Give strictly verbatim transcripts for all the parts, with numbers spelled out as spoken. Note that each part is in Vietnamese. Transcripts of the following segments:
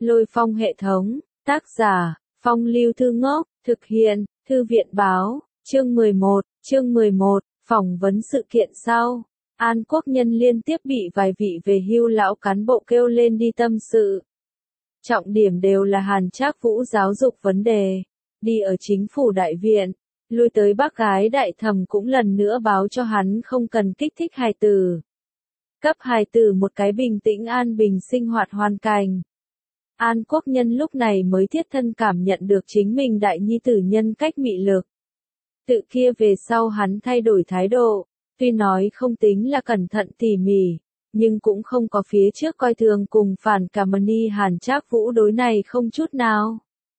Lôi Phong hệ thống, tác giả, Phong Lưu Thư Ngốc, thực hiện, Thư viện báo, chương mười một, chương mười một, phỏng vấn sự kiện sau. An Quốc Nhân liên tiếp bị vài vị về hưu lão cán bộ kêu lên đi tâm sự. Trọng điểm đều là Hàn Trác Vũ giáo dục vấn đề. Đi ở chính phủ đại viện, lui tới bác gái đại thẩm cũng lần nữa báo cho hắn không cần kích thích hài tử. Cấp hài tử một cái bình tĩnh an bình sinh hoạt hoàn cảnh. An Quốc Nhân lúc này mới thiết thân cảm nhận được chính mình đại nhi tử nhân cách mị lực. Tự kia về sau hắn thay đổi thái độ, tuy nói không tính là cẩn thận tỉ mỉ, nhưng cũng không có phía trước coi thường cùng phản cảm ni Hàn Trác Vũ đối này không chút nào.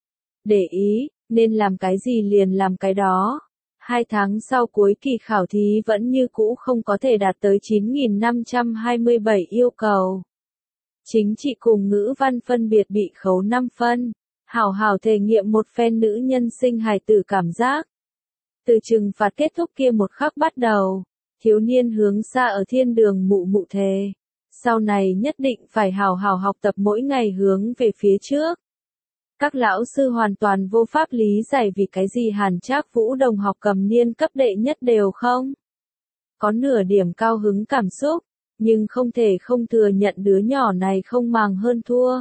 Để ý, nên làm cái gì liền làm cái đó. Hai tháng sau cuối kỳ khảo thí vẫn như cũ không có thể đạt tới chín nghìn năm trăm hai mươi bảy yêu cầu. Chính trị cùng ngữ văn phân biệt bị khấu năm phân, hảo hảo thể nghiệm một phen nữ nhân sinh hài tử cảm giác. Từ trừng phạt kết thúc kia một khắc bắt đầu, thiếu niên hướng xa ở thiên đường mụ mụ thề. Sau này nhất định phải hảo hảo học tập mỗi ngày hướng về phía trước. Các lão sư hoàn toàn vô pháp lý giải vì cái gì Hàn Trác Vũ đồng học cầm niên cấp đệ nhất đều không có nửa điểm cao hứng cảm xúc, nhưng không thể không thừa nhận đứa nhỏ này không màng hơn thua.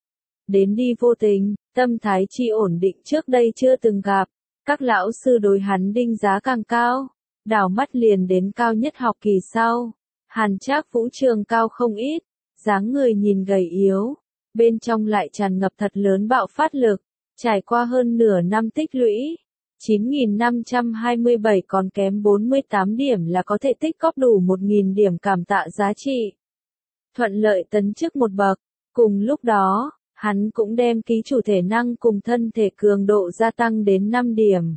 Đến đi vô tình, tâm thái chi ổn định trước đây chưa từng gặp, các lão sư đối hắn đinh giá càng cao, đảo mắt liền đến cao nhất học kỳ sau. Hàn Trác Vũ trường cao không ít, dáng người nhìn gầy yếu, bên trong lại tràn ngập thật lớn bạo phát lực, trải qua hơn nửa năm tích lũy, chín nghìn năm trăm hai mươi bảy còn kém bốn mươi tám điểm là có thể tích góp đủ một nghìn điểm cảm tạ giá trị. Thuận lợi tấn chức một bậc, cùng lúc đó, hắn cũng đem ký chủ thể năng cùng thân thể cường độ gia tăng đến năm điểm.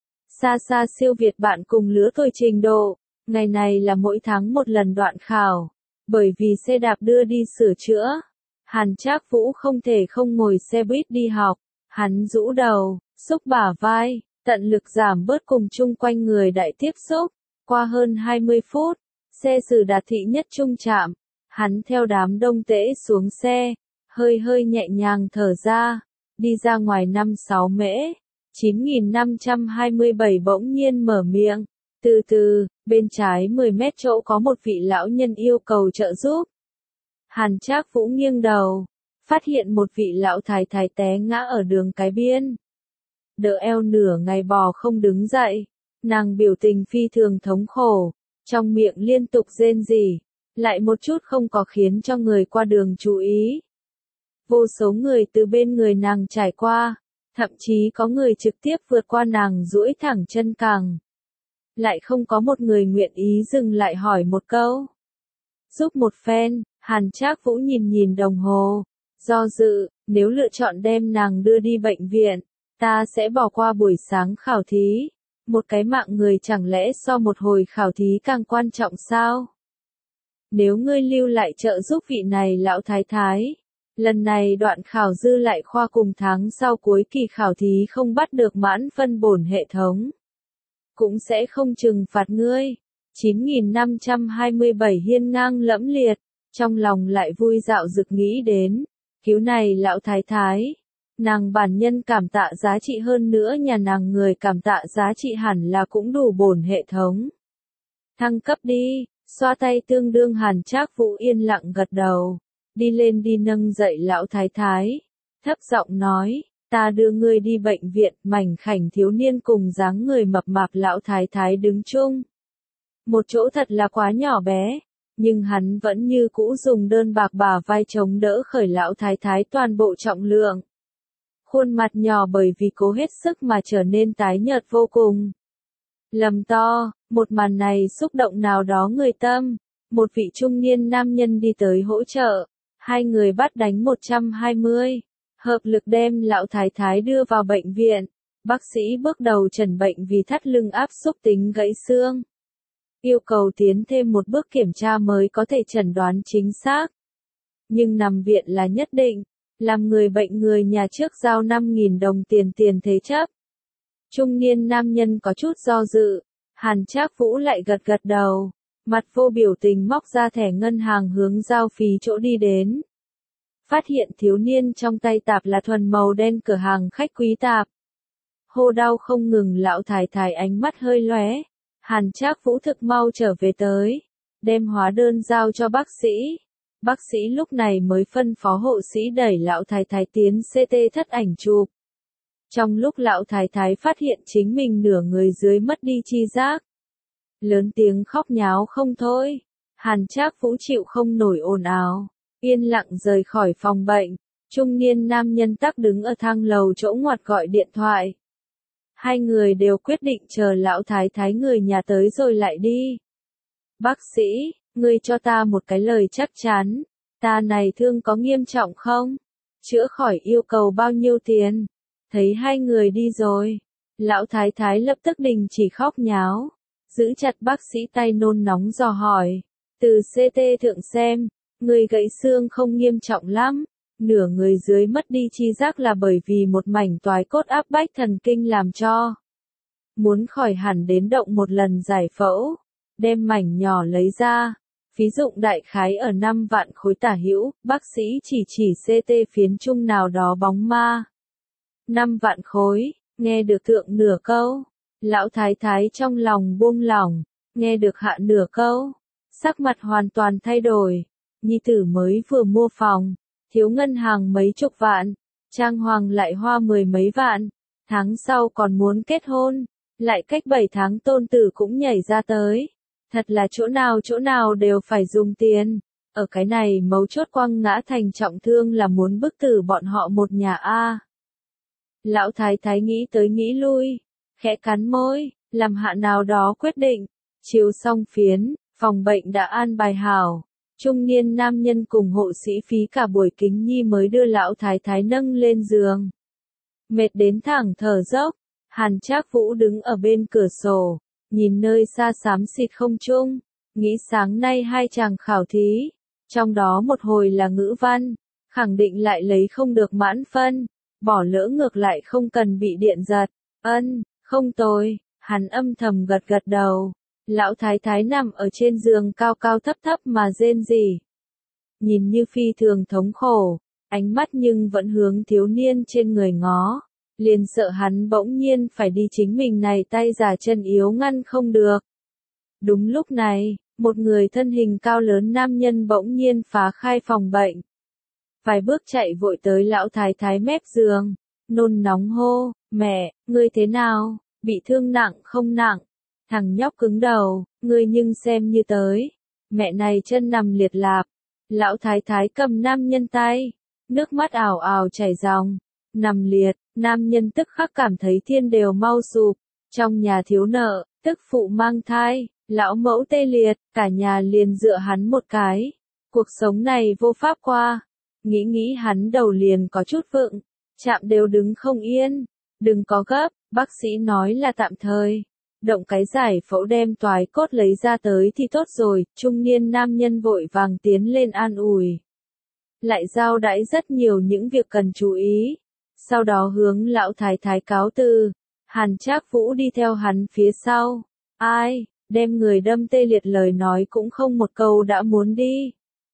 Xa xa siêu việt bạn cùng lứa tuổi trình độ, ngày này là mỗi tháng một lần đoạn khảo, bởi vì xe đạp đưa đi sửa chữa. Hàn Trác Vũ không thể không ngồi xe buýt đi học, hắn rũ đầu, xúc bả vai, tận lực giảm bớt cùng chung quanh người đại tiếp xúc. Qua hơn hai mươi phút, xe xử đạt thị nhất trung trạm, hắn theo đám đông tễ xuống xe, hơi hơi nhẹ nhàng thở ra, đi ra ngoài năm sáu mễ, chín nghìn năm trăm hai mươi bảy bỗng nhiên mở miệng, từ từ, bên trái mười mét chỗ có một vị lão nhân yêu cầu trợ giúp. Hàn Trác Vũ nghiêng đầu, phát hiện một vị lão thái thái té ngã ở đường cái biên. Đỡ eo nửa ngày bò không đứng dậy, nàng biểu tình phi thường thống khổ, trong miệng liên tục rên rỉ, lại một chút không có khiến cho người qua đường chú ý. Vô số người từ bên người nàng trải qua, thậm chí có người trực tiếp vượt qua nàng duỗi thẳng chân càng. Lại không có một người nguyện ý dừng lại hỏi một câu. Giúp một phen, Hàn Trác Vũ nhìn nhìn đồng hồ, do dự, nếu lựa chọn đem nàng đưa đi bệnh viện, ta sẽ bỏ qua buổi sáng khảo thí. Một cái mạng người chẳng lẽ so một hồi khảo thí càng quan trọng sao? Nếu ngươi lưu lại trợ giúp vị này lão thái thái, lần này đoạn khảo dư lại khoa cùng tháng sau cuối kỳ khảo thí không bắt được mãn phân bổn hệ thống, cũng sẽ không trừng phạt ngươi. chín nghìn năm trăm hai mươi bảy hiên ngang lẫm liệt, trong lòng lại vui dạo dực nghĩ đến, cứu này lão thái thái, nàng bản nhân cảm tạ giá trị hơn nữa nhà nàng người cảm tạ giá trị hẳn là cũng đủ bổn hệ thống. Thăng cấp đi, xoa tay tương đương Hàn Trác Vũ yên lặng gật đầu, đi lên đi nâng dậy lão thái thái, thấp giọng nói, ta đưa ngươi đi bệnh viện. Mảnh khảnh thiếu niên cùng dáng người mập mạp lão thái thái đứng chung. Một chỗ thật là quá nhỏ bé, nhưng hắn vẫn như cũ dùng đơn bạc bả vai chống đỡ khởi lão thái thái toàn bộ trọng lượng. Khuôn mặt nhỏ bởi vì cố hết sức mà trở nên tái nhợt vô cùng. Lầm to, một màn này xúc động nào đó người tâm. Một vị trung niên nam nhân đi tới hỗ trợ, hai người bắt đánh một trăm hai mươi, hợp lực đem lão thái thái đưa vào bệnh viện. Bác sĩ bước đầu chẩn bệnh vì thắt lưng áp xúc tính gãy xương. Yêu cầu tiến thêm một bước kiểm tra mới có thể chẩn đoán chính xác. Nhưng nằm viện là nhất định, làm người bệnh người nhà trước giao năm nghìn đồng tiền tiền thế chấp. Trung niên nam nhân có chút do dự, Hàn Trác Vũ lại gật gật đầu, mặt vô biểu tình móc ra thẻ ngân hàng hướng giao phí chỗ đi đến. phát hiện thiếu niên trong tay tạp là thuần màu đen cửa hàng khách quý tạp. Hô đau không ngừng, lão thái thái ánh mắt hơi lóe. Hàn Trác Vũ thực mau trở về tới, đem hóa đơn giao cho bác sĩ. Bác sĩ lúc này mới phân phó hộ sĩ đẩy lão thái thái tiến xê tê thất ảnh chụp. Trong lúc lão thái thái phát hiện chính mình nửa người dưới mất đi chi giác, lớn tiếng khóc nháo không thôi. Hàn Trác Vũ chịu không nổi ồn ào, yên lặng rời khỏi phòng bệnh. Trung niên nam nhân tắc đứng ở thang lầu chỗ ngoặt gọi điện thoại. Hai người đều quyết định chờ lão thái thái người nhà tới rồi lại đi. Bác sĩ, ngươi cho ta một cái lời chắc chắn, ta này thương có nghiêm trọng không? Chữa khỏi yêu cầu bao nhiêu tiền? Thấy hai người đi rồi, lão thái thái lập tức đình chỉ khóc nháo, giữ chặt bác sĩ tay nôn nóng dò hỏi. Từ xê tê thượng xem, người gãy xương không nghiêm trọng lắm, nửa người dưới mất đi chi giác là bởi vì một mảnh toái cốt áp bách thần kinh làm cho. Muốn khỏi hẳn đến động một lần giải phẫu, đem mảnh nhỏ lấy ra, phí dụng đại khái ở năm vạn khối tả hữu, bác sĩ chỉ chỉ xê tê phiến trung nào đó bóng ma. năm vạn khối, nghe được thượng nửa câu, lão thái thái trong lòng buông lỏng, nghe được hạ nửa câu, sắc mặt hoàn toàn thay đổi. Nhi tử mới vừa mua phòng, thiếu ngân hàng mấy chục vạn, trang hoàng lại hoa mười mấy vạn, tháng sau còn muốn kết hôn, lại cách bảy tháng tôn tử cũng nhảy ra tới. Thật là chỗ nào chỗ nào đều phải dùng tiền, ở cái này mấu chốt quăng ngã thành trọng thương là muốn bức tử bọn họ một nhà a. Lão thái thái nghĩ tới nghĩ lui, khẽ cắn môi, làm hạ nào đó quyết định. Chiếu xong phiến, phòng bệnh đã an bài hảo. Trung niên nam nhân cùng hộ sĩ phí cả buổi kính nhi mới đưa lão thái thái nâng lên giường. Mệt đến thẳng thở dốc, Hàn Trác Vũ đứng ở bên cửa sổ, nhìn nơi xa xám xịt không trung, nghĩ sáng nay hai chàng khảo thí, trong đó một hồi là ngữ văn, khẳng định lại lấy không được mãn phân, bỏ lỡ ngược lại không cần bị điện giật. Ân, không tồi, hắn âm thầm gật gật đầu. Lão thái thái nằm ở trên giường cao cao thấp thấp mà rên rỉ, nhìn như phi thường thống khổ, ánh mắt nhưng vẫn hướng thiếu niên trên người ngó, liền sợ hắn bỗng nhiên phải đi chính mình này tay già chân yếu ngăn không được. Đúng lúc này, một người thân hình cao lớn nam nhân bỗng nhiên phá khai phòng bệnh, vài bước chạy vội tới lão thái thái mép giường, nôn nóng hô, mẹ, ngươi thế nào, bị thương nặng không nặng? Thằng nhóc cứng đầu, ngươi nhưng xem như tới. Mẹ này chân nằm liệt lạp. Lão thái thái cầm nam nhân tay, nước mắt ảo ảo chảy ròng. Nằm liệt, nam nhân tức khắc cảm thấy thiên đều mau sụp. Trong nhà thiếu nợ, tức phụ mang thai, lão mẫu tê liệt, cả nhà liền dựa hắn một cái. Cuộc sống này vô pháp qua. Nghĩ nghĩ hắn đầu liền có chút vựng, chạm đều đứng không yên. Đừng có gấp, bác sĩ nói là tạm thời. Động cái giải phẫu đem toái cốt lấy ra tới thì tốt rồi. Trung niên nam nhân vội vàng tiến lên an ủi, lại giao đãi rất nhiều những việc cần chú ý. Sau đó hướng lão thái thái cáo từ. Hàn Trác Vũ đi theo hắn phía sau. Ai, đem người đâm tê liệt lời nói cũng không một câu đã muốn đi.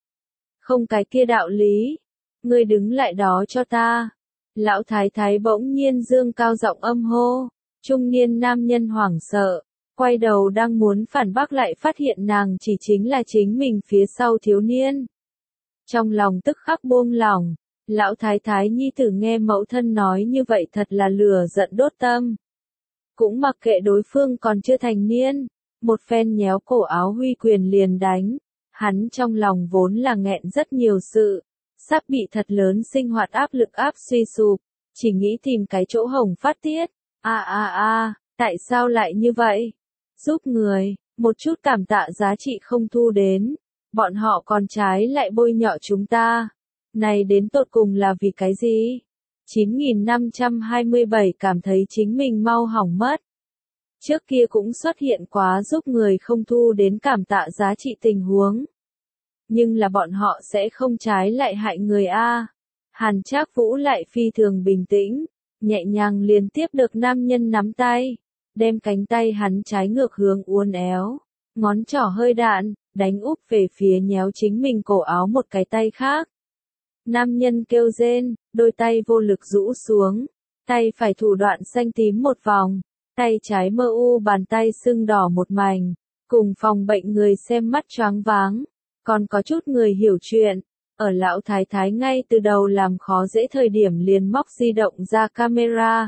Không cái kia đạo lý. Ngươi đứng lại đó cho ta. Lão thái thái bỗng nhiên dương cao giọng âm hô. Trung niên nam nhân hoảng sợ, quay đầu đang muốn phản bác lại phát hiện nàng chỉ chính là chính mình phía sau thiếu niên. Trong lòng tức khắc buông lỏng, lão thái thái nhi tử nghe mẫu thân nói như vậy thật là lửa giận đốt tâm. Cũng mặc kệ đối phương còn chưa thành niên, một phen nhéo cổ áo huy quyền liền đánh. Hắn trong lòng vốn là nghẹn rất nhiều sự, sắp bị thật lớn sinh hoạt áp lực áp suy sụp, chỉ nghĩ tìm cái chỗ hổng phát tiết. A a a, tại sao lại như vậy? Giúp người, một chút cảm tạ giá trị không thu đến, bọn họ còn trái lại bôi nhọ chúng ta. Này đến tột cùng là vì cái gì? chín nghìn năm trăm hai mươi bảy cảm thấy chính mình mau hỏng mất. Trước kia cũng xuất hiện quá giúp người không thu đến cảm tạ giá trị tình huống. Nhưng là bọn họ sẽ không trái lại hại người a. Hàn Trác Vũ lại phi thường bình tĩnh, nhẹ nhàng liên tiếp được nam nhân nắm tay, đem cánh tay hắn trái ngược hướng uốn éo, ngón trỏ hơi đạn, đánh úp về phía nhéo chính mình cổ áo một cái tay khác. Nam nhân kêu rên, đôi tay vô lực rũ xuống, tay phải thủ đoạn xanh tím một vòng, tay trái mơ u bàn tay sưng đỏ một mảnh, cùng phòng bệnh người xem mắt choáng váng, còn có chút người hiểu chuyện, ở lão thái thái ngay từ đầu làm khó dễ thời điểm liền móc di động ra camera.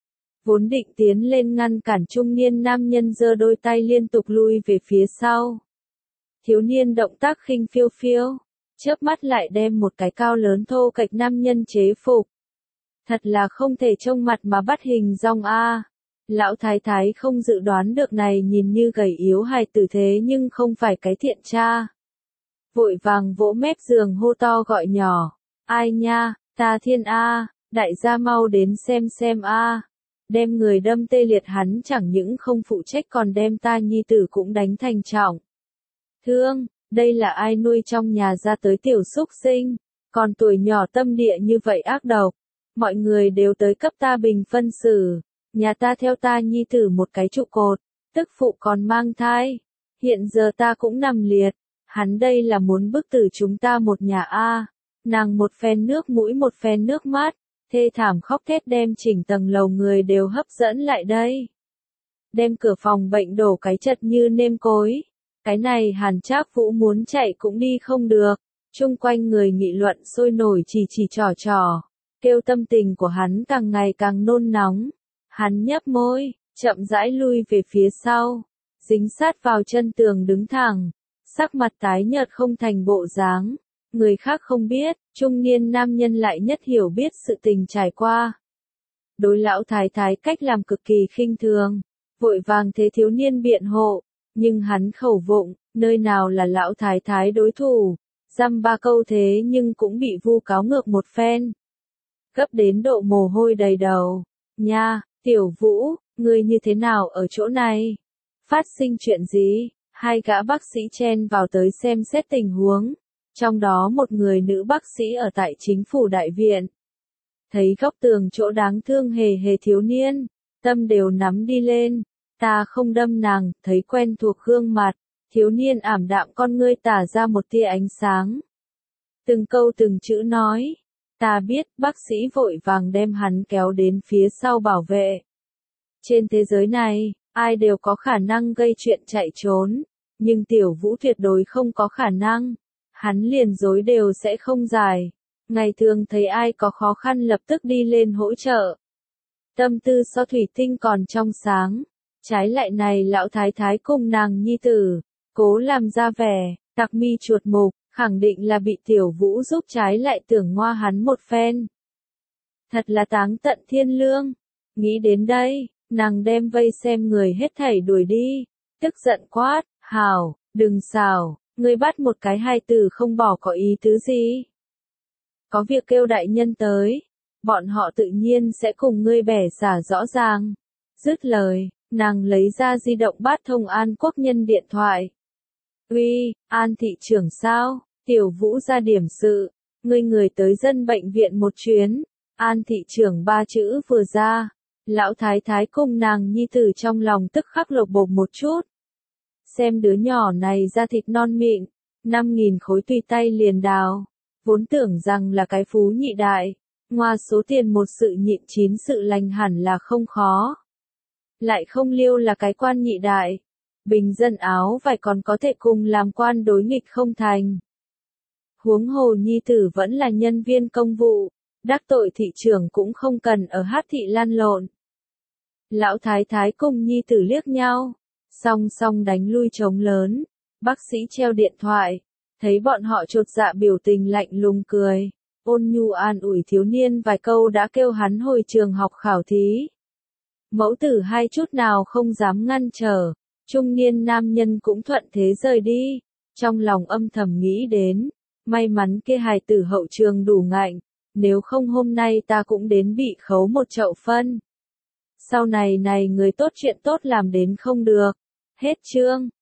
Vốn định tiến lên ngăn cản trung niên nam nhân giơ đôi tay liên tục lui về phía sau. Thiếu niên động tác khinh phiêu phiêu, chớp mắt lại đem một cái cao lớn thô kệch nam nhân chế phục. Thật là không thể trông mặt mà bắt hình dong a. Lão thái thái không dự đoán được này nhìn như gầy yếu hài tử thế nhưng không phải cái thiện cha. Vội vàng vỗ mép giường hô to gọi nhỏ, ai nha, ta thiên a, đại gia mau đến xem xem a. Đem người đâm tê liệt hắn chẳng những không phụ trách còn đem ta nhi tử cũng đánh thành trọng thương, đây là ai nuôi trong nhà ra tới tiểu súc sinh, còn tuổi nhỏ tâm địa như vậy ác độc, mọi người đều tới cấp ta bình phân xử, nhà ta theo ta nhi tử một cái trụ cột, tức phụ còn mang thai, hiện giờ ta cũng nằm liệt, hắn đây là muốn bức tử chúng ta một nhà a. Nàng một phen nước mũi một phen nước mắt, thê thảm khóc thét đem chỉnh tầng lầu người đều hấp dẫn lại đây. Đem cửa phòng bệnh đổ cái chật như nêm cối. Cái này Hàn Trác Vũ muốn chạy cũng đi không được. Chung quanh người nghị luận sôi nổi chỉ chỉ trò trò. Kêu tâm tình của hắn càng ngày càng nôn nóng. Hắn nhấp môi, chậm rãi lui về phía sau. Dính sát vào chân tường đứng thẳng. Sắc mặt tái nhợt không thành bộ dáng. Người khác không biết, trung niên nam nhân lại nhất hiểu biết sự tình trải qua. Đối lão thái thái cách làm cực kỳ khinh thường, vội vàng thế thiếu niên biện hộ, nhưng hắn khẩu vụng, nơi nào là lão thái thái đối thủ, dăm ba câu thế nhưng cũng bị vu cáo ngược một phen. Gấp đến độ mồ hôi đầy đầu, nha, tiểu Vũ, ngươi như thế nào ở chỗ này? Phát sinh chuyện gì? Hai gã bác sĩ chen vào tới xem xét tình huống. Trong đó một người nữ bác sĩ ở tại chính phủ đại viện. Thấy góc tường chỗ đáng thương hề hề thiếu niên, tâm đều nắm đi lên. Ta không đâm nàng, thấy quen thuộc gương mặt, thiếu niên ảm đạm con ngươi tả ra một tia ánh sáng. Từng câu từng chữ nói, ta biết, bác sĩ vội vàng đem hắn kéo đến phía sau bảo vệ. Trên thế giới này, ai đều có khả năng gây chuyện chạy trốn, nhưng tiểu Vũ tuyệt đối không có khả năng. Hắn liền dối đều sẽ không dài. Ngày thường thấy ai có khó khăn lập tức đi lên hỗ trợ. Tâm tư so thủy tinh còn trong sáng. Trái lại này lão thái thái cùng nàng nhi tử, cố làm ra vẻ, tặc mi chuột mục, khẳng định là bị tiểu Vũ giúp trái lại tưởng ngoa hắn một phen. Thật là táng tận thiên lương. Nghĩ đến đây, nàng đem vây xem người hết thảy đuổi đi. Tức giận quát, hảo, đừng xào. Ngươi bắt một cái hài tử không bỏ có ý tứ gì? Có việc kêu đại nhân tới, bọn họ tự nhiên sẽ cùng ngươi bẻ xả rõ ràng. Dứt lời, nàng lấy ra di động bắt thông An Quốc Nhân điện thoại. Uy, An thị trưởng sao? Tiểu Vũ ra điểm sự, ngươi người tới dân bệnh viện một chuyến. An thị trưởng ba chữ vừa ra, lão thái thái cùng nàng nhi tử trong lòng tức khắc lột bột một chút. Xem đứa nhỏ này ra thịt non mịn, năm nghìn khối tùy tay liền đào, vốn tưởng rằng là cái phú nhị đại, ngoa số tiền một sự nhịn chín sự lành hẳn là không khó. Lại không liêu là cái quan nhị đại, bình dân áo vải còn có thể cùng làm quan đối nghịch không thành. Huống hồ nhi tử vẫn là nhân viên công vụ, đắc tội thị trưởng cũng không cần ở hát thị lan lộn. Lão thái thái cùng nhi tử liếc nhau. Song song đánh lui trống lớn, bác sĩ treo điện thoại, thấy bọn họ chột dạ biểu tình lạnh lùng cười, ôn nhu an ủi thiếu niên vài câu đã kêu hắn hồi trường học khảo thí. Mẫu tử hai chút nào không dám ngăn trở, trung niên nam nhân cũng thuận thế rời đi, trong lòng âm thầm nghĩ đến, may mắn kia hài tử hậu trường đủ ngạnh, nếu không hôm nay ta cũng đến bị khấu một chậu phân. Sau này này người tốt chuyện tốt làm đến không được. Hết chương.